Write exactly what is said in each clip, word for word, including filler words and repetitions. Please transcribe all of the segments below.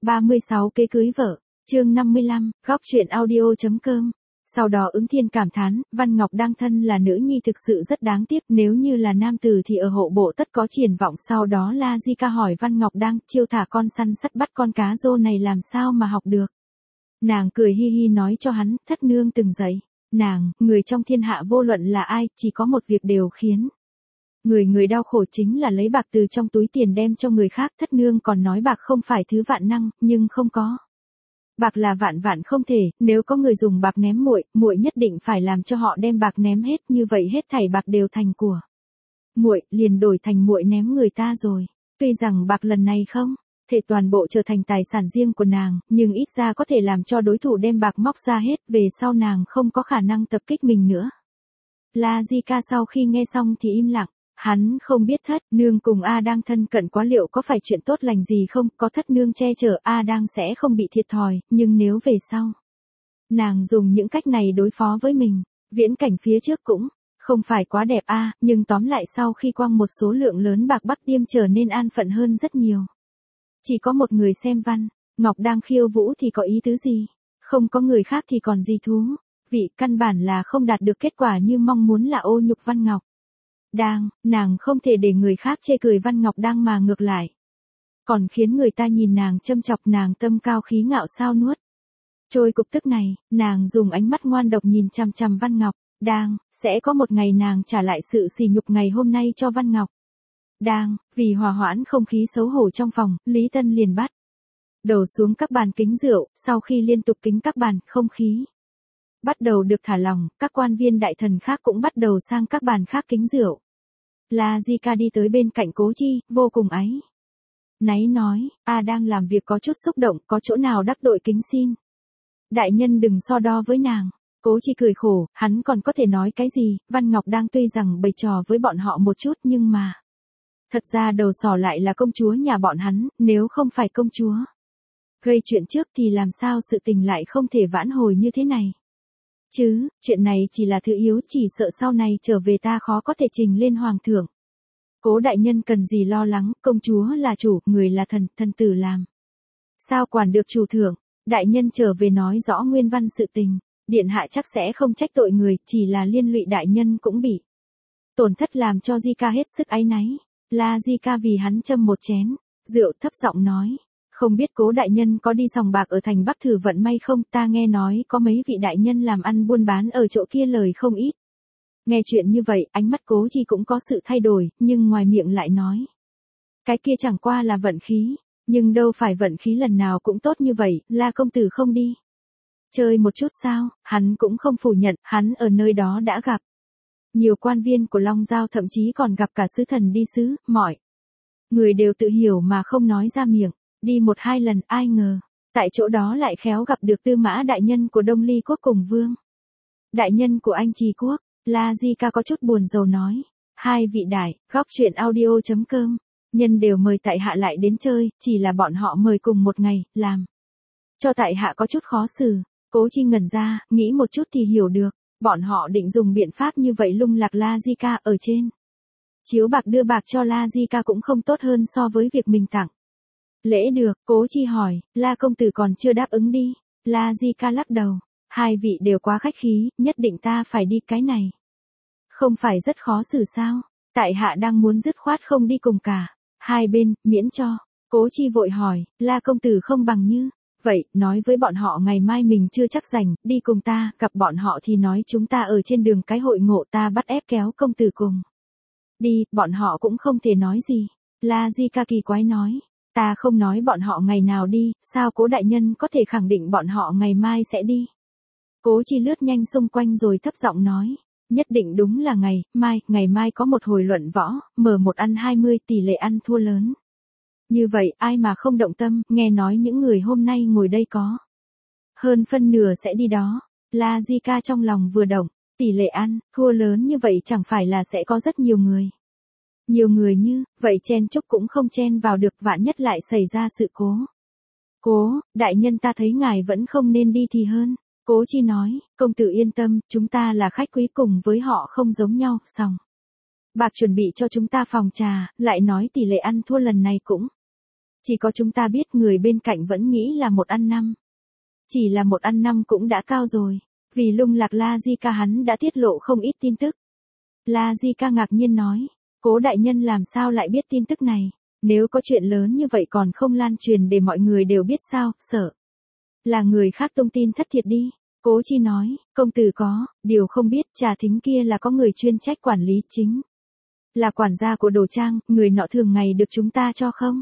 ba mươi sáu Kế cưới vợ, chương năm mươi lăm, góc truyện audio.com. Sau đó Ứng Thiên cảm thán, Văn Ngọc Đang thân là nữ nhi thực sự rất đáng tiếc, nếu như là nam tử thì ở hộ bộ tất có triển vọng. Sau đó La Di Ca hỏi Văn Ngọc Đang, chiêu thả con săn sắt bắt con cá rô này làm sao mà học được. Nàng cười hi hi nói cho hắn, thất nương từng dạy, nàng, người trong thiên hạ vô luận là ai, chỉ có một việc đều khiến người người đau khổ chính là lấy bạc từ trong túi tiền đem cho người khác. Thất nương còn nói bạc không phải thứ vạn năng, nhưng không có. Bạc là vạn vạn không thể, nếu có người dùng bạc ném muội, muội nhất định phải làm cho họ đem bạc ném hết, như vậy hết thảy bạc đều thành của muội, liền đổi thành muội ném người ta rồi. Tuy rằng bạc lần này không thể toàn bộ trở thành tài sản riêng của nàng, nhưng ít ra có thể làm cho đối thủ đem bạc móc ra hết, về sau nàng không có khả năng tập kích mình nữa. La Di Ca sau khi nghe xong thì im lặng. Hắn không biết thất nương cùng A Đang thân cận quá liệu có phải chuyện tốt lành gì không, có thất nương che chở A Đang sẽ không bị thiệt thòi, nhưng nếu về sau nàng dùng những cách này đối phó với mình, viễn cảnh phía trước cũng không phải quá đẹp a, à, nhưng tóm lại sau khi quăng một số lượng lớn bạc Bắc Tiêm trở nên an phận hơn rất nhiều. Chỉ có một người xem Văn Ngọc Đang khiêu vũ thì có ý tứ gì, không có người khác thì còn gì thú vị, căn bản là không đạt được kết quả như mong muốn là ô nhục Văn Ngọc Đang, nàng không thể để người khác chê cười Văn Ngọc Đang mà ngược lại còn khiến người ta nhìn nàng châm chọc. Nàng tâm cao khí ngạo sao nuốt trôi cục tức này, nàng dùng ánh mắt ngoan độc nhìn chằm chằm Văn Ngọc Đang, sẽ có một ngày nàng trả lại sự sỉ nhục ngày hôm nay cho Văn Ngọc Đang. Vì hòa hoãn không khí xấu hổ trong phòng, Lý Tân liền bắt đầu xuống các bàn kính rượu. Sau khi liên tục kính các bàn, không khí bắt đầu được thả lỏng, các quan viên đại thần khác cũng bắt đầu sang các bàn khác kính rượu. La Di Ca đi tới bên cạnh Cố Chi, vô cùng áy náy nói, A Đang làm việc có chút xúc động, có chỗ nào đắc tội kính xin đại nhân đừng so đo với nàng. Cố Chi cười khổ, hắn còn có thể nói cái gì. Văn Ngọc Đang tuy rằng bày trò với bọn họ một chút, nhưng mà thật ra đầu sỏ lại là công chúa nhà bọn hắn, nếu không phải công chúa gây chuyện trước thì làm sao sự tình lại không thể vãn hồi như thế này. Chứ, chuyện này chỉ là thứ yếu, chỉ sợ sau này trở về ta khó có thể trình lên hoàng thượng. Cố đại nhân cần gì lo lắng, công chúa là chủ, người là thần, thần tử làm sao quản được chủ thượng. Đại nhân trở về nói rõ nguyên văn sự tình, điện hạ chắc sẽ không trách tội người, chỉ là liên lụy đại nhân cũng bị tổn thất, làm cho Di Ca hết sức áy náy. La Di Ca vì hắn châm một chén rượu, thấp giọng nói, không biết Cố đại nhân có đi sòng bạc ở thành Bắc thử vận may không, ta nghe nói có mấy vị đại nhân làm ăn buôn bán ở chỗ kia lời không ít. Nghe chuyện như vậy, ánh mắt Cố Chi cũng có sự thay đổi, nhưng ngoài miệng lại nói, cái kia chẳng qua là vận khí, nhưng đâu phải vận khí lần nào cũng tốt như vậy. La công tử không đi chơi một chút sao? Hắn cũng không phủ nhận, hắn ở nơi đó đã gặp nhiều quan viên của Long Giao, thậm chí còn gặp cả sứ thần đi sứ, mọi người đều tự hiểu mà không nói ra miệng. Đi một hai lần, ai ngờ tại chỗ đó lại khéo gặp được Tư Mã đại nhân của Đông Ly quốc cùng Vương đại nhân của Anh Trì quốc. La Di Ca có chút buồn rầu nói, hai vị đại, góc truyện audio.com, nhân đều mời tại hạ lại đến chơi, chỉ là bọn họ mời cùng một ngày, làm cho tại hạ có chút khó xử. Cố Chi ngẩn ra, nghĩ một chút thì hiểu được, bọn họ định dùng biện pháp như vậy lung lạc La Di Ca. Ở trên chiếu bạc đưa bạc cho La Di Ca cũng không tốt hơn so với việc mình tặng lễ được. Cố Chi hỏi, La công tử còn chưa đáp ứng đi. La Di Ca lắc đầu, hai vị đều quá khách khí, nhất định ta phải đi, cái này không phải rất khó xử sao? Tại hạ đang muốn dứt khoát không đi cùng cả hai bên, miễn cho. Cố Chi vội hỏi, La công tử không bằng như vậy, nói với bọn họ ngày mai mình chưa chắc rảnh, đi cùng ta. Gặp bọn họ thì nói chúng ta ở trên đường cái hội ngộ, ta bắt ép kéo công tử cùng đi, bọn họ cũng không thể nói gì. La Di Ca kỳ quái nói, ta không nói bọn họ ngày nào đi, sao Cố đại nhân có thể khẳng định bọn họ ngày mai sẽ đi? Cố Chi lướt nhanh xung quanh rồi thấp giọng nói, nhất định đúng là ngày mai, ngày mai có một hồi luận võ, mở một ăn hai mươi, tỷ lệ ăn thua lớn. Như vậy ai mà không động tâm, nghe nói những người hôm nay ngồi đây có hơn phân nửa sẽ đi đó. La Di Ca trong lòng vừa động, tỷ lệ ăn thua lớn như vậy chẳng phải là sẽ có rất nhiều người. Nhiều người như vậy chen chúc cũng không chen vào được, vạn nhất lại xảy ra sự cố. Cố đại nhân, ta thấy ngài vẫn không nên đi thì hơn. Cố Chi nói, công tử yên tâm, chúng ta là khách quý, cùng với họ không giống nhau. Xong bạc chuẩn bị cho chúng ta phòng trà, lại nói tỷ lệ ăn thua lần này cũng Chỉ có chúng ta biết người bên cạnh vẫn nghĩ là một ăn năm. Chỉ là một ăn năm cũng đã cao rồi. Vì lung lạc La Di Ca hắn đã tiết lộ không ít tin tức. La Di Ca ngạc nhiên nói, Cố đại nhân làm sao lại biết tin tức này? Nếu có chuyện lớn như vậy còn không lan truyền để mọi người đều biết sao, sợ. Là người khác tung tin thất thiệt đi. Cố Chi nói, công tử có, điều không biết Trà Thính kia là có người chuyên trách quản lý chính. Là quản gia của đồ trang, người nọ thường ngày được chúng ta cho không?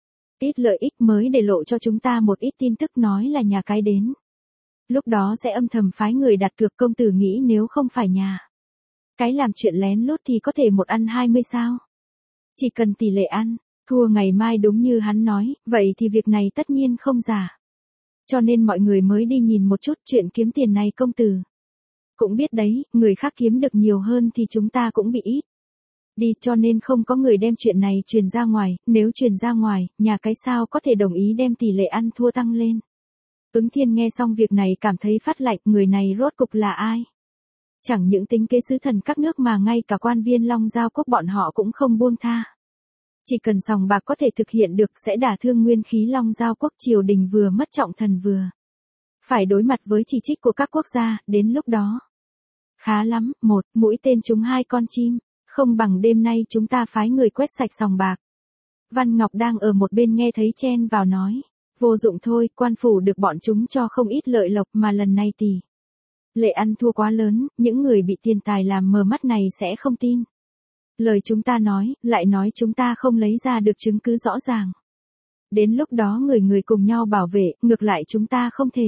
Ít lợi ích mới để lộ cho chúng ta một ít tin tức nói là nhà cái đến. Lúc đó sẽ âm thầm phái người đặt cược, công tử nghĩ nếu không phải nhà cái làm chuyện lén lút thì có thể một ăn hai mươi sao? Chỉ cần tỷ lệ ăn, thua ngày mai đúng như hắn nói, vậy thì việc này tất nhiên không giả. Cho nên mọi người mới đi nhìn một chút chuyện kiếm tiền này công tử. Cũng biết đấy, người khác kiếm được nhiều hơn thì chúng ta cũng bị ít. Đi cho nên không có người đem chuyện này truyền ra ngoài, nếu truyền ra ngoài, nhà cái sao có thể đồng ý đem tỷ lệ ăn thua tăng lên. Ứng Thiên nghe xong việc này cảm thấy phát lạnh, người này rốt cục là ai? Chẳng những tính kế sứ thần các nước mà ngay cả quan viên Long Giao Quốc bọn họ cũng không buông tha. Chỉ cần sòng bạc có thể thực hiện được sẽ đả thương nguyên khí Long Giao Quốc, triều đình vừa mất trọng thần vừa phải đối mặt với chỉ trích của các quốc gia, đến lúc đó. Khá lắm, một mũi tên trúng hai con chim, không bằng đêm nay chúng ta phái người quét sạch sòng bạc. Văn Ngọc đang ở một bên nghe thấy chen vào nói, vô dụng thôi, quan phủ được bọn chúng cho không ít lợi lộc mà lần này tỷ lệ ăn thua quá lớn, những người bị tiền tài làm mờ mắt này sẽ không tin. Lời chúng ta nói, lại nói chúng ta không lấy ra được chứng cứ rõ ràng. Đến lúc đó người người cùng nhau bảo vệ, ngược lại chúng ta không thể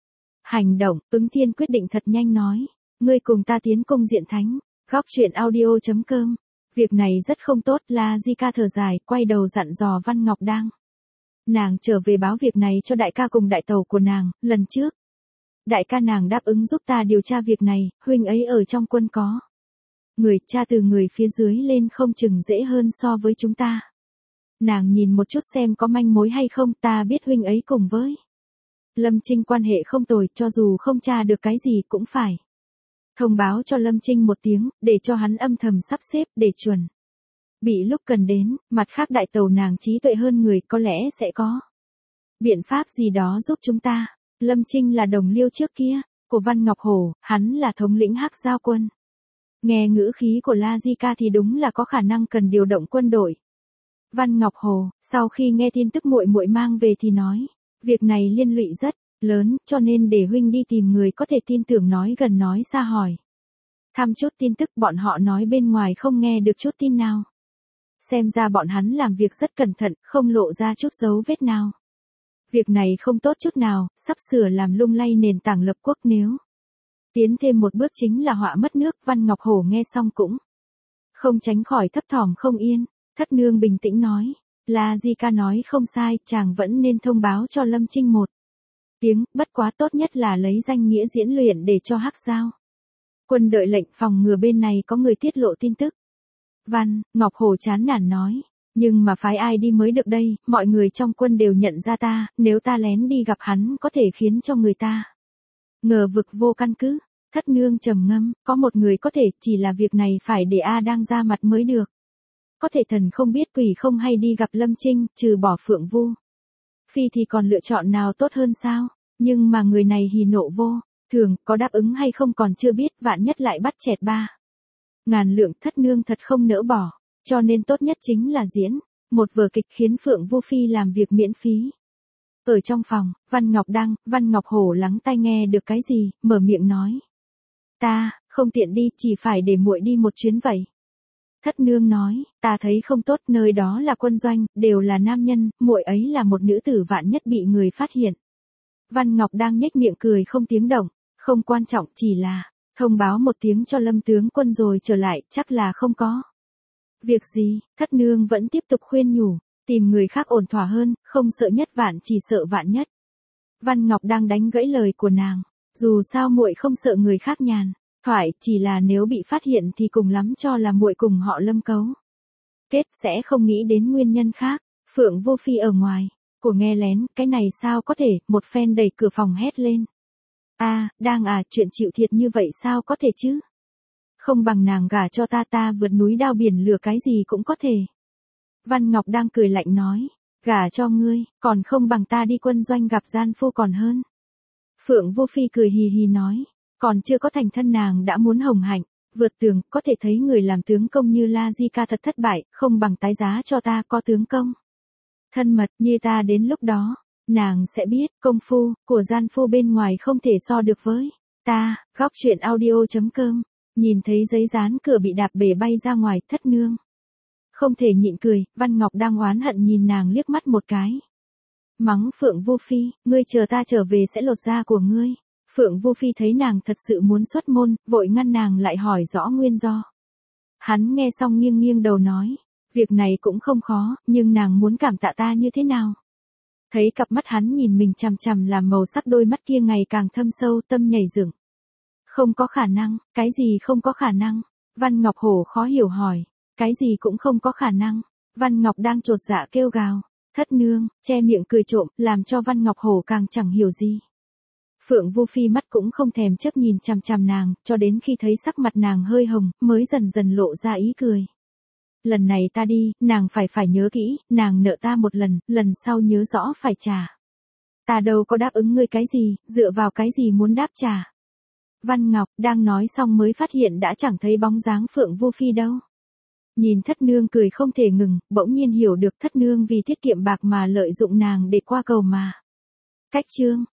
hành động. Ứng Thiên quyết định thật nhanh nói, ngươi cùng ta tiến cung diện thánh. Góc truyện audio chấm com. Việc này rất không tốt, La Di Ca thở dài, quay đầu dặn dò Văn Ngọc Đang. Nàng trở về báo việc này cho đại ca cùng đại tẩu của nàng, lần trước. Đại ca nàng đáp ứng giúp ta điều tra việc này, huynh ấy ở trong quân có người tra từ người phía dưới lên không chừng dễ hơn so với chúng ta. Nàng nhìn một chút xem có manh mối hay không, ta biết huynh ấy cùng với Lâm Trinh quan hệ không tồi, cho dù không tra được cái gì cũng phải thông báo cho Lâm Trinh một tiếng, để cho hắn âm thầm sắp xếp, để chuẩn bị lúc cần đến. Mặt khác đại tẩu nàng trí tuệ hơn người, có lẽ sẽ có biện pháp gì đó giúp chúng ta. Lâm Trinh là đồng liêu trước kia của Văn Ngọc Hổ, hắn là thống lĩnh Hắc Giao quân. Nghe ngữ khí của La Di Ca thì đúng là có khả năng cần điều động quân đội. Văn Ngọc Hồ, sau khi nghe tin tức muội muội mang về thì nói, việc này liên lụy rất lớn, cho nên để huynh đi tìm người có thể tin tưởng, nói gần nói xa hỏi thăm chút tin tức, bọn họ nói bên ngoài không nghe được chút tin nào. Xem ra bọn hắn làm việc rất cẩn thận, không lộ ra chút dấu vết nào. Việc này không tốt chút nào, sắp sửa làm lung lay nền tảng lập quốc, nếu tiến thêm một bước chính là họa mất nước. Văn Ngọc Hổ nghe xong cũng không tránh khỏi thấp thỏm không yên. Thất nương bình tĩnh nói, La Di Ca nói không sai, chàng vẫn nên thông báo cho Lâm Trinh một tiếng, bất quá tốt nhất là lấy danh nghĩa diễn luyện để cho Hắc Giao quân đợi lệnh, phòng ngừa bên này có người tiết lộ tin tức. Văn Ngọc Hổ chán nản nói, nhưng mà phái ai đi mới được đây, mọi người trong quân đều nhận ra ta, nếu ta lén đi gặp hắn có thể khiến cho người ta ngờ vực vô căn cứ. Thất nương trầm ngâm, có một người có thể, chỉ là việc này phải để A đang ra mặt mới được. Có thể thần không biết quỷ không hay đi gặp Lâm Trinh, trừ bỏ Phượng Vu Phi thì còn lựa chọn nào tốt hơn sao? Nhưng mà người này hỉ nộ vô thường, có đáp ứng hay không còn chưa biết, vạn nhất lại bắt chẹt ba ngàn lượng. Thất nương thật không nỡ bỏ, cho nên tốt nhất chính là diễn một vở kịch khiến Phượng Vu Phi làm việc miễn phí. Ở trong phòng, Văn Ngọc Đăng, Văn Ngọc Hổ lắng tai nghe được cái gì, mở miệng nói, ta không tiện đi, chỉ phải để muội đi một chuyến vậy. Thất nương nói, ta thấy không tốt, nơi đó là quân doanh, đều là nam nhân, muội ấy là một nữ tử, vạn nhất bị người phát hiện. Văn Ngọc đang nhếch miệng cười không tiếng động, không quan trọng, chỉ là thông báo một tiếng cho Lâm tướng quân rồi trở lại, chắc là không có việc gì. Thất nương vẫn tiếp tục khuyên nhủ, tìm người khác ổn thỏa hơn, không sợ nhất vạn chỉ sợ vạn nhất. Văn Ngọc đang đánh gãy lời của nàng, dù sao muội không sợ người khác nhàn thoại, chỉ là nếu bị phát hiện thì cùng lắm cho là muội cùng họ Lâm cấu kết, sẽ không nghĩ đến nguyên nhân khác. Phượng Vô Phi ở ngoài của nghe lén, cái này sao có thể, một phen đẩy cửa phòng hét lên, a à, đang à, chuyện chịu thiệt như vậy sao có thể chứ? Không bằng nàng gả cho ta, ta vượt núi đao biển lửa cái gì cũng có thể. Văn Ngọc đang cười lạnh nói, Gả cho ngươi, còn không bằng ta đi quân doanh gặp gian phu còn hơn. Phượng Vô Phi cười hì hì nói, còn chưa có thành thân nàng đã muốn hồng hạnh, vượt tường, có thể thấy người làm tướng công như La Di Ca thật thất bại, không bằng tái giá cho ta có tướng công. Thân mật như ta đến lúc đó, nàng sẽ biết, công phu, của gian phu bên ngoài không thể so được với ta. Góc truyện audio.com, nhìn thấy giấy dán cửa bị đạp bể bay ra ngoài, thất nương. Không thể nhịn cười, Văn Ngọc đang oán hận nhìn nàng liếc mắt một cái. Mắng Phượng Vô Phi, ngươi chờ ta trở về sẽ lột da của ngươi. Phượng Vô Phi thấy nàng thật sự muốn xuất môn, vội ngăn nàng lại hỏi rõ nguyên do. Hắn nghe xong nghiêng nghiêng đầu nói, việc này cũng không khó, nhưng nàng muốn cảm tạ ta như thế nào? Thấy cặp mắt hắn nhìn mình chằm chằm làm màu sắc đôi mắt kia ngày càng thâm sâu, tâm nhảy dựng. Không có khả năng, cái gì không có khả năng? Văn Ngọc Hổ khó hiểu hỏi, cái gì cũng không có khả năng. Văn Ngọc đang chột dạ kêu gào, thất nương, che miệng cười trộm, làm cho Văn Ngọc Hổ càng chẳng hiểu gì. Phượng Vô Phi mắt cũng không thèm chớp nhìn chằm chằm nàng, cho đến khi thấy sắc mặt nàng hơi hồng, mới dần dần lộ ra ý cười. Lần này ta đi, nàng phải phải nhớ kỹ, nàng nợ ta một lần, lần sau nhớ rõ phải trả. Ta đâu có đáp ứng ngươi cái gì, dựa vào cái gì muốn đáp trả. Văn Ngọc đang nói xong mới phát hiện đã chẳng thấy bóng dáng Phượng Vô Phi đâu. Nhìn thất nương cười không thể ngừng, bỗng nhiên hiểu được thất nương vì tiết kiệm bạc mà lợi dụng nàng để qua cầu mà. Cách chương